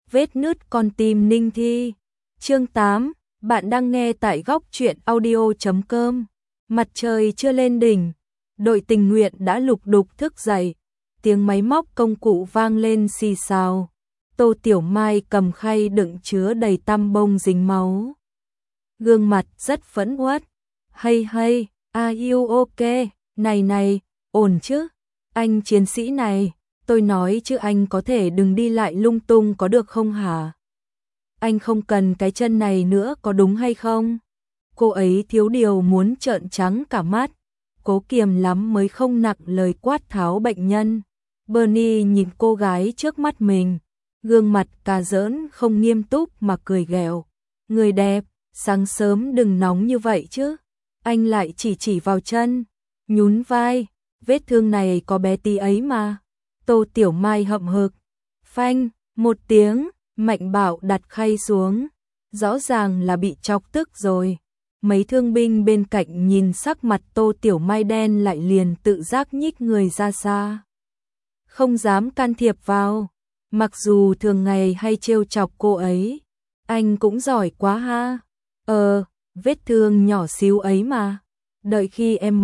Vết nứt con tim Ninh Thi. Chương 8, bạn đang nghe tại góc truyện audio.com. Mặt trời chưa lên đỉnh, đội tình nguyện đã lục đục thức dậy, tiếng máy móc công cụ vang lên xì xào. Tô Tiểu Mai cầm khay đựng chứa đầy tăm bông dính máu. Gương mặt rất phẫn uất. Hey hey, are you okay? Này, ổn chứ? Anh chiến sĩ này, tôi nói chứ anh có thể đừng đi lại lung tung có được không hả? Anh không cần cái chân này nữa có đúng hay không? Cô ấy thiếu điều muốn trợn trắng cả mắt, cố kiềm lắm mới không nặng lời quát tháo bệnh nhân. Bernie nhìn cô gái trước mắt mình, gương mặt cà giỡn không nghiêm túc mà cười ghẹo. Người đẹp, sáng sớm đừng nóng như vậy chứ. Anh lại chỉ vào chân, nhún vai, vết thương này có bé tí ấy mà. Tô Tiểu Mai hậm hực. Phanh, một tiếng, Mạnh Bảo đặt khay xuống, rõ ràng là bị chọc tức rồi. Mấy thương binh bên cạnh nhìn sắc mặt Tô Tiểu Mai đen lại liền tự giác nhích người ra xa. Không dám can thiệp vào, mặc dù thường ngày hay trêu chọc cô ấy. Anh cũng giỏi quá ha. Vết thương nhỏ xíu ấy mà. Đợi khi em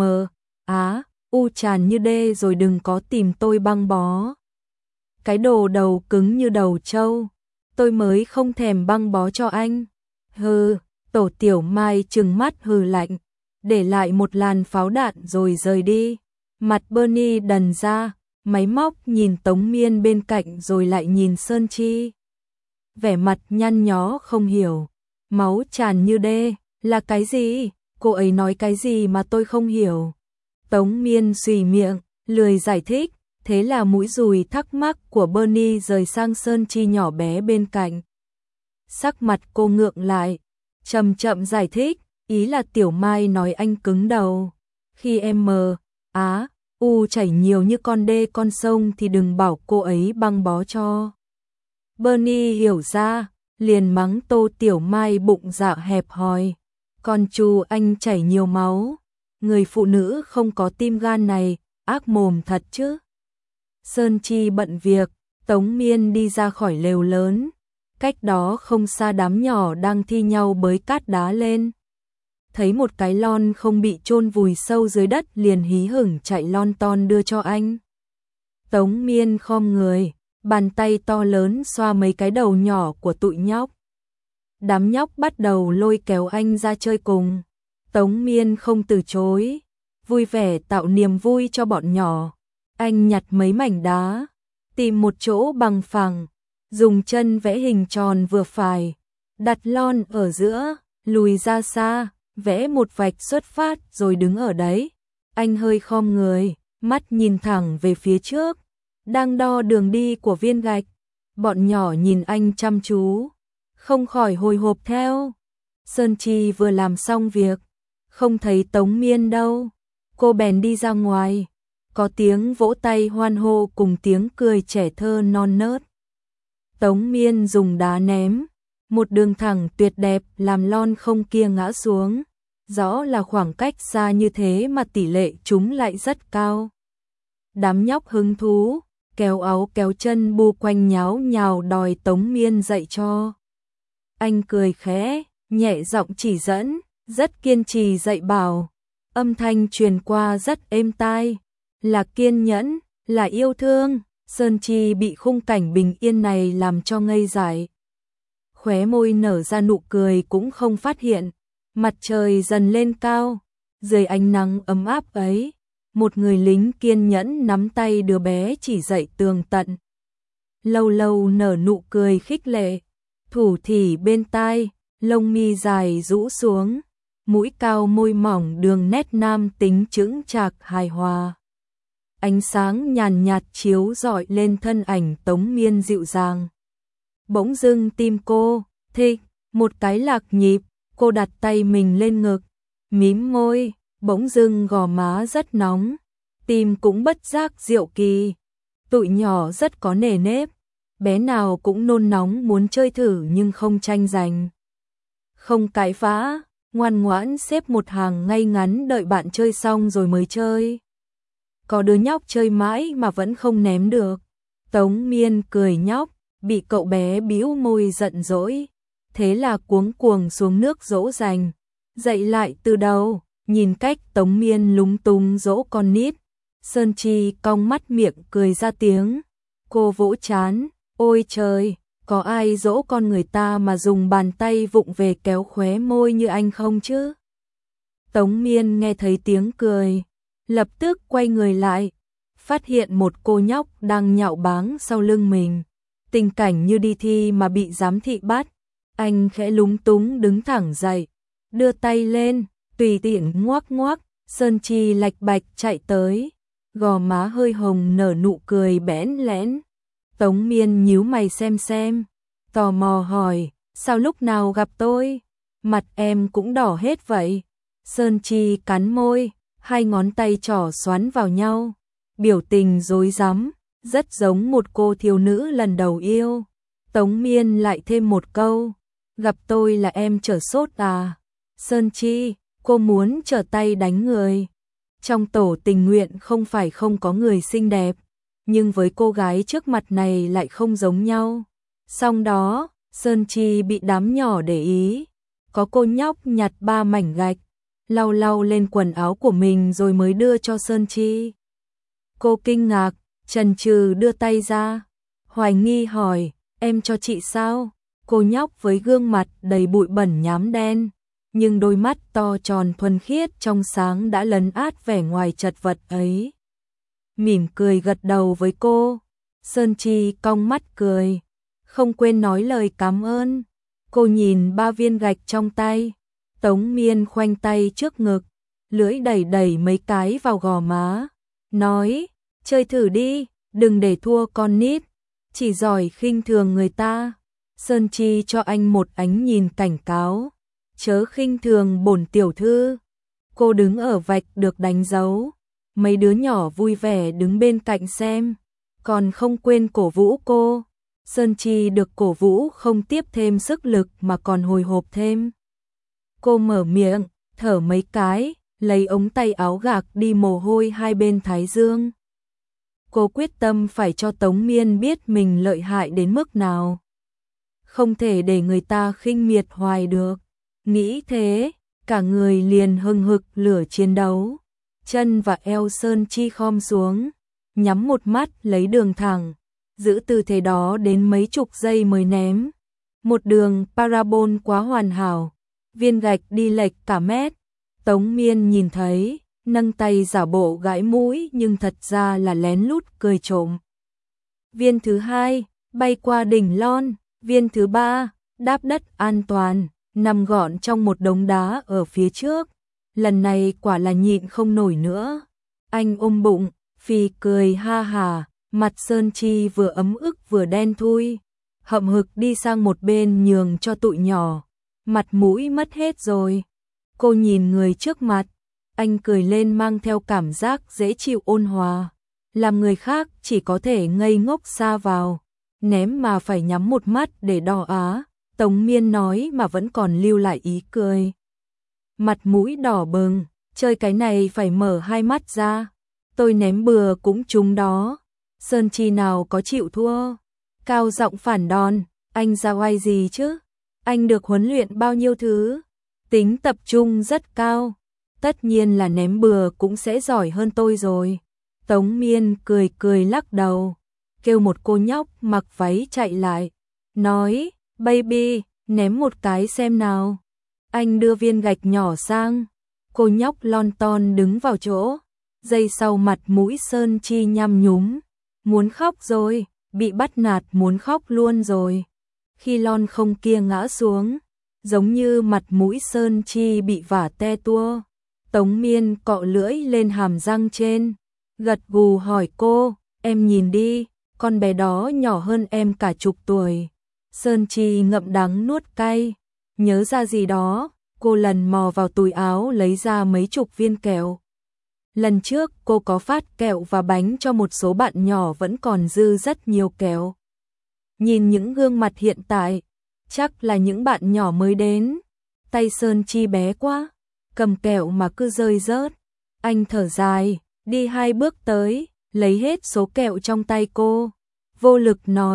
u tràn như đê rồi đừng có tìm tôi băng bó. Cái đồ đầu cứng như đầu trâu, tôi mới không thèm băng bó cho anh. Hừ, Tổ Tiểu Mai trừng mắt hừ lạnh, để lại một làn pháo đạn rồi rời đi. Mặt Bernie đần ra, máy móc nhìn Tống Miên bên cạnh rồi lại nhìn Sơn Chi. Vẻ mặt nhăn nhó không hiểu, máu tràn như đê, là cái gì? Cô ấy nói cái gì mà tôi không hiểu? Tống Miên xùy miệng, lười giải thích, thế là mũi dùi thắc mắc của Bernie rời sang Sơn Chi nhỏ bé bên cạnh. Sắc mặt cô ngượng lại, chậm chậm giải thích, ý là Tiểu Mai nói anh cứng đầu. Khi em chảy nhiều như con đê con sông thì đừng bảo cô ấy băng bó cho. Bernie hiểu ra, liền mắng Tô Tiểu Mai bụng dạ hẹp hòi. Con chú anh chảy nhiều máu, người phụ nữ không có tim gan này, ác mồm thật chứ. Sơn Chi bận việc, Tống Miên đi ra khỏi lều lớn. Cách đó không xa đám nhỏ đang thi nhau bới cát đá lên. Thấy một cái lon không bị chôn vùi sâu dưới đất liền hí hửng chạy lon ton đưa cho anh. Tống Miên khom người, bàn tay to lớn xoa mấy cái đầu nhỏ của tụi nhóc. Đám nhóc bắt đầu lôi kéo anh ra chơi cùng. Tống Miên không từ chối, vui vẻ tạo niềm vui cho bọn nhỏ. Anh nhặt mấy mảnh đá, tìm một chỗ bằng phẳng, dùng chân vẽ hình tròn vừa phải, đặt lon ở giữa, lùi ra xa, vẽ một vạch xuất phát rồi đứng ở đấy. Anh hơi khom người, mắt nhìn thẳng về phía trước, đang đo đường đi của viên gạch. Bọn nhỏ nhìn anh chăm chú, không khỏi hồi hộp theo. Sơn Chi vừa làm xong việc, không thấy Tống Miên đâu, cô bèn đi ra ngoài. Có tiếng vỗ tay hoan hô cùng tiếng cười trẻ thơ non nớt. Tống Miên dùng đá ném, một đường thẳng tuyệt đẹp làm lon không kia ngã xuống. Rõ là khoảng cách xa như thế mà tỷ lệ chúng lại rất cao. Đám nhóc hứng thú, kéo áo kéo chân bu quanh nháo nhào đòi Tống Miên dạy cho. Anh cười khẽ, nhẹ giọng chỉ dẫn, rất kiên trì dạy bảo. Âm thanh truyền qua rất êm tai, là kiên nhẫn, là yêu thương. Sơn Chi bị khung cảnh bình yên này làm cho ngây dại. Khóe môi nở ra nụ cười cũng không phát hiện. Mặt trời dần lên cao, dưới ánh nắng ấm áp ấy, một người lính kiên nhẫn nắm tay đứa bé chỉ dạy tường tận. Lâu lâu nở nụ cười khích lệ, thủ thỉ bên tai, lông mi dài rũ xuống, mũi cao môi mỏng đường nét nam tính chững chạc hài hòa. Ánh sáng nhàn nhạt chiếu rọi lên thân ảnh Tống Miên dịu dàng. Bỗng dưng tim cô thích một cái lạc nhịp, cô đặt tay mình lên ngực, mím môi, bỗng dưng gò má rất nóng, tim cũng bất giác diệu kỳ. Tụi nhỏ rất có nề nếp, bé nào cũng nôn nóng muốn chơi thử nhưng không tranh giành. Không cãi vã, ngoan ngoãn xếp một hàng ngay ngắn đợi bạn chơi xong rồi mới chơi. Có đứa nhóc chơi mãi mà vẫn không ném được. Tống Miên cười nhóc, bị cậu bé bĩu môi giận dỗi, thế là cuống cuồng xuống nước dỗ dành. Dậy lại từ đầu, nhìn cách Tống Miên lúng túng dỗ con nít, Sơn Chi cong mắt miệng cười ra tiếng. Cô vỗ trán, ôi trời, có ai dỗ con người ta mà dùng bàn tay vụng về kéo khóe môi như anh không chứ? Tống Miên nghe thấy tiếng cười, lập tức quay người lại, phát hiện một cô nhóc đang nhạo báng sau lưng mình. Tình cảnh như đi thi mà bị giám thị bắt, anh khẽ lúng túng đứng thẳng dậy, đưa tay lên, tùy tiện ngoắc ngoắc, Sơn Chi lạch bạch chạy tới, gò má hơi hồng nở nụ cười bẽn lẽn. Tống Miên nhíu mày xem, tò mò hỏi, sao lúc nào gặp tôi? Mặt em cũng đỏ hết vậy. Sơn Chi cắn môi, hai ngón tay trỏ xoắn vào nhau, biểu tình rối rắm, rất giống một cô thiếu nữ lần đầu yêu. Tống Miên lại thêm một câu, gặp tôi là em trở sốt à? Sơn Chi, cô muốn trở tay đánh người. Trong tổ tình nguyện không phải không có người xinh đẹp, nhưng với cô gái trước mặt này lại không giống nhau. Xong đó, Sơn Chi bị đám nhỏ để ý, có cô nhóc nhặt 3 mảnh gạch, lau lau lên quần áo của mình rồi mới đưa cho Sơn Chi. Cô kinh ngạc, chần chừ đưa tay ra, hoài nghi hỏi, em cho chị sao? Cô nhóc với gương mặt đầy bụi bẩn nhám đen, nhưng đôi mắt to tròn thuần khiết trong sáng đã lấn át vẻ ngoài chật vật ấy. Mỉm cười gật đầu với cô, Sơn Chi cong mắt cười, không quên nói lời cảm ơn. Cô nhìn 3 viên gạch trong tay, Tống Miên khoanh tay trước ngực, lưỡi đẩy đẩy mấy cái vào gò má, nói, chơi thử đi, đừng để thua con nít, chỉ giỏi khinh thường người ta. Sơn Chi cho anh một ánh nhìn cảnh cáo, chớ khinh thường bổn tiểu thư. Cô đứng ở vạch được đánh dấu, mấy đứa nhỏ vui vẻ đứng bên cạnh xem, còn không quên cổ vũ cô. Sơn Chi được cổ vũ không tiếp thêm sức lực mà còn hồi hộp thêm. Cô mở miệng, thở mấy cái, lấy ống tay áo gạc đi mồ hôi hai bên thái dương. Cô quyết tâm phải cho Tống Miên biết mình lợi hại đến mức nào. Không thể để người ta khinh miệt hoài được. Nghĩ thế, cả người liền hừng hực lửa chiến đấu. Chân và eo Sơn Chi khom xuống, nhắm một mắt lấy đường thẳng, giữ tư thế đó đến mấy chục giây mới ném. Một đường parabol quá hoàn hảo, viên gạch đi lệch cả mét. Tống Miên nhìn thấy, nâng tay giả bộ gãi mũi nhưng thật ra là lén lút cười trộm. Viên thứ 2, bay qua đỉnh lon, viên thứ 3, đáp đất an toàn, nằm gọn trong một đống đá ở phía trước. Lần này quả là nhịn không nổi nữa. Anh ôm bụng, phì cười ha hà, mặt Sơn Chi vừa ấm ức vừa đen thui, hậm hực đi sang một bên nhường cho tụi nhỏ. Mặt mũi mất hết rồi. Cô nhìn người trước mặt, anh cười lên mang theo cảm giác dễ chịu ôn hòa, làm người khác chỉ có thể ngây ngốc xa vào, ném mà phải nhắm một mắt để đỏ á. Tống Miên nói mà vẫn còn lưu lại ý cười. Mặt mũi đỏ bừng, chơi cái này phải mở hai mắt ra. Tôi ném bừa cũng trúng đó. Sơn Chi nào có chịu thua. Cao giọng phản đòn, anh ra oai gì chứ? Anh được huấn luyện bao nhiêu thứ? Tính tập trung rất cao. Tất nhiên là ném bừa cũng sẽ giỏi hơn tôi rồi. Tống Miên cười cười lắc đầu, kêu một cô nhóc mặc váy chạy lại, nói, baby, ném một cái xem nào. Anh đưa viên gạch nhỏ sang, cô nhóc lon ton đứng vào chỗ, giây sau mặt mũi Sơn Chi nhăm nhúm, muốn khóc rồi, bị bắt nạt muốn khóc luôn rồi. Khi lon không kia ngã xuống, giống như mặt mũi Sơn Chi bị vả te tua. Tống Miên cọ lưỡi lên hàm răng trên, gật gù hỏi cô, em nhìn đi, con bé đó nhỏ hơn em cả chục tuổi. Sơn Chi ngậm đắng nuốt cay, nhớ ra gì đó, cô lần mò vào túi áo lấy ra mấy chục viên kẹo. Lần trước cô có phát kẹo và bánh cho một số bạn nhỏ vẫn còn dư rất nhiều kẹo. Nhìn những gương mặt hiện tại, chắc là những bạn nhỏ mới đến. Tay Sơn Chi bé quá, cầm kẹo mà cứ rơi rớt. Anh thở dài, đi 2 bước tới, lấy hết số kẹo trong tay cô, vô lực nói,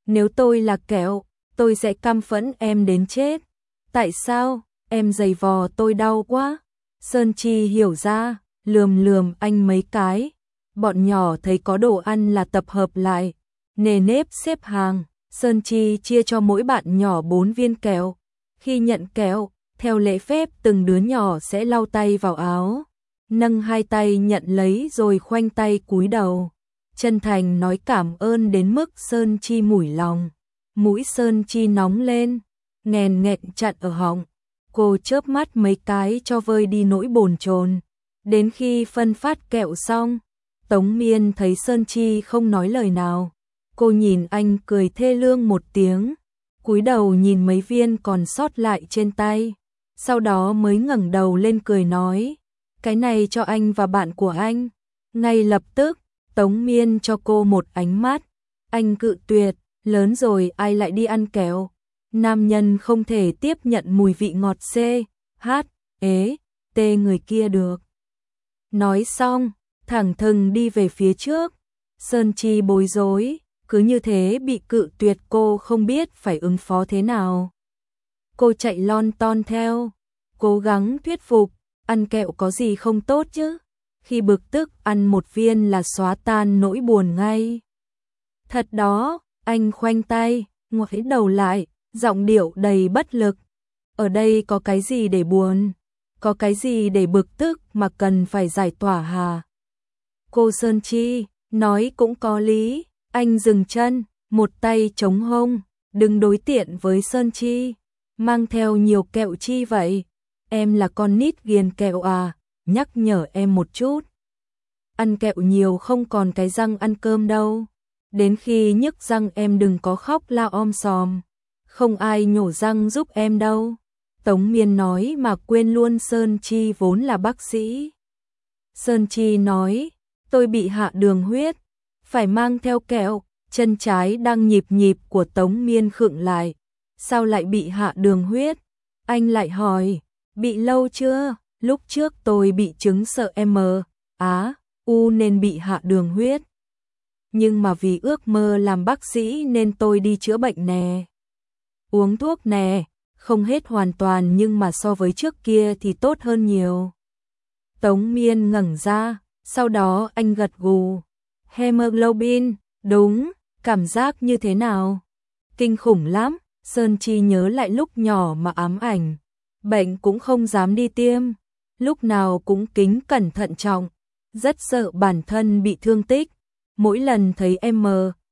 Nếu tôi là kẹo, tôi sẽ căm phẫn em đến chết. Tại sao? Em giày vò tôi đau quá. Sơn Chi hiểu ra, lườm lườm anh mấy cái. Bọn nhỏ thấy có đồ ăn là tập hợp lại, nề nếp xếp hàng. Sơn Chi chia cho mỗi bạn nhỏ 4 viên kẹo. Khi nhận kẹo, theo lễ phép từng đứa nhỏ sẽ lau tay vào áo, nâng hai tay nhận lấy rồi khoanh tay cúi đầu. Chân thành nói cảm ơn đến mức Sơn Chi mủi lòng. Mũi Sơn Chi nóng lên, nghèn nghẹn chặn ở họng. Cô chớp mắt mấy cái cho vơi đi nỗi bồn chồn. Đến khi phân phát kẹo xong, Tống Miên thấy Sơn Chi không nói lời nào. Cô nhìn anh cười thê lương một tiếng, cúi đầu nhìn mấy viên còn sót lại trên tay. Sau đó mới ngẩng đầu lên cười nói, cái này cho anh và bạn của anh. Ngay lập tức, Tống Miên cho cô một ánh mắt. Anh cự tuyệt, lớn rồi ai lại đi ăn kẹo. Nam nhân không thể tiếp nhận mùi vị ngọt C, H, ế, T người kia được. Nói xong, thẳng thừng đi về phía trước. Sơn Chi bối rối, cứ như thế bị cự tuyệt cô không biết phải ứng phó thế nào. Cô chạy lon ton theo, cố gắng thuyết phục, ăn kẹo có gì không tốt chứ. Khi bực tức ăn một viên là xóa tan nỗi buồn ngay. Thật đó, anh khoanh tay, ngoái đầu lại, giọng điệu đầy bất lực. Ở đây có cái gì để buồn? Có cái gì để bực tức mà cần phải giải tỏa hả? Cô Sơn Chi, nói cũng có lý. Anh dừng chân, một tay chống hông, đừng đối tiện với Sơn Chi. Mang theo nhiều kẹo chi vậy? Em là con nít ghiền kẹo à? Nhắc nhở em một chút. Ăn kẹo nhiều không còn cái răng ăn cơm đâu. Đến khi nhức răng em đừng có khóc la om sòm. Không ai nhổ răng giúp em đâu. Tống Miên nói mà quên luôn Sơn Chi vốn là bác sĩ. Sơn Chi nói, tôi bị hạ đường huyết, phải mang theo kẹo. Chân trái đang nhịp nhịp của Tống Miên khựng lại. Sao lại bị hạ đường huyết? Anh lại hỏi, bị lâu chưa? Lúc trước tôi bị chứng sợ M, U nên bị hạ đường huyết. Nhưng mà vì ước mơ làm bác sĩ nên tôi đi chữa bệnh nè. Uống thuốc nè, không hết hoàn toàn nhưng mà so với trước kia thì tốt hơn nhiều. Tống Miên ngẩng ra, sau đó anh gật gù. Hemoglobin, đúng, cảm giác như thế nào? Kinh khủng lắm, Sơn Chi nhớ lại lúc nhỏ mà ám ảnh. Bệnh cũng không dám đi tiêm, lúc nào cũng kính cẩn thận trọng, rất sợ bản thân bị thương tích. Mỗi lần thấy M,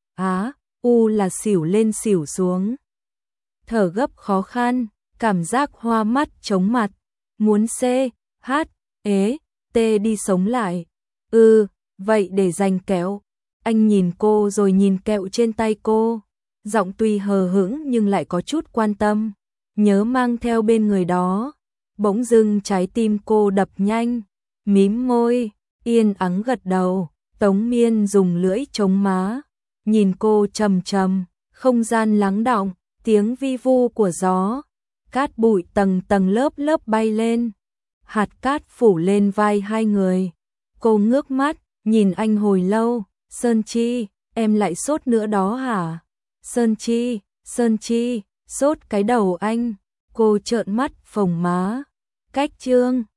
U là xỉu lên xỉu xuống. Thở gấp khó khăn, cảm giác hoa mắt chóng mặt, muốn C, H, ế, T đi sống lại. Vậy để dành kẹo. Anh nhìn cô rồi nhìn kẹo trên tay cô, giọng tuy hờ hững nhưng lại có chút quan tâm. Nhớ mang theo bên người đó. Bỗng dưng trái tim cô đập nhanh, mím môi, yên ắng gật đầu. Tống Miên dùng lưỡi chống má, nhìn cô trầm trầm, không gian lắng đọng, tiếng vi vu của gió, cát bụi tầng tầng lớp lớp bay lên, hạt cát phủ lên vai hai người. Cô ngước mắt, nhìn anh hồi lâu. Sơn Chi, em lại sốt nữa đó hả? Sơn Chi, sốt cái đầu anh. Cô trợn mắt phồng má. Cách chương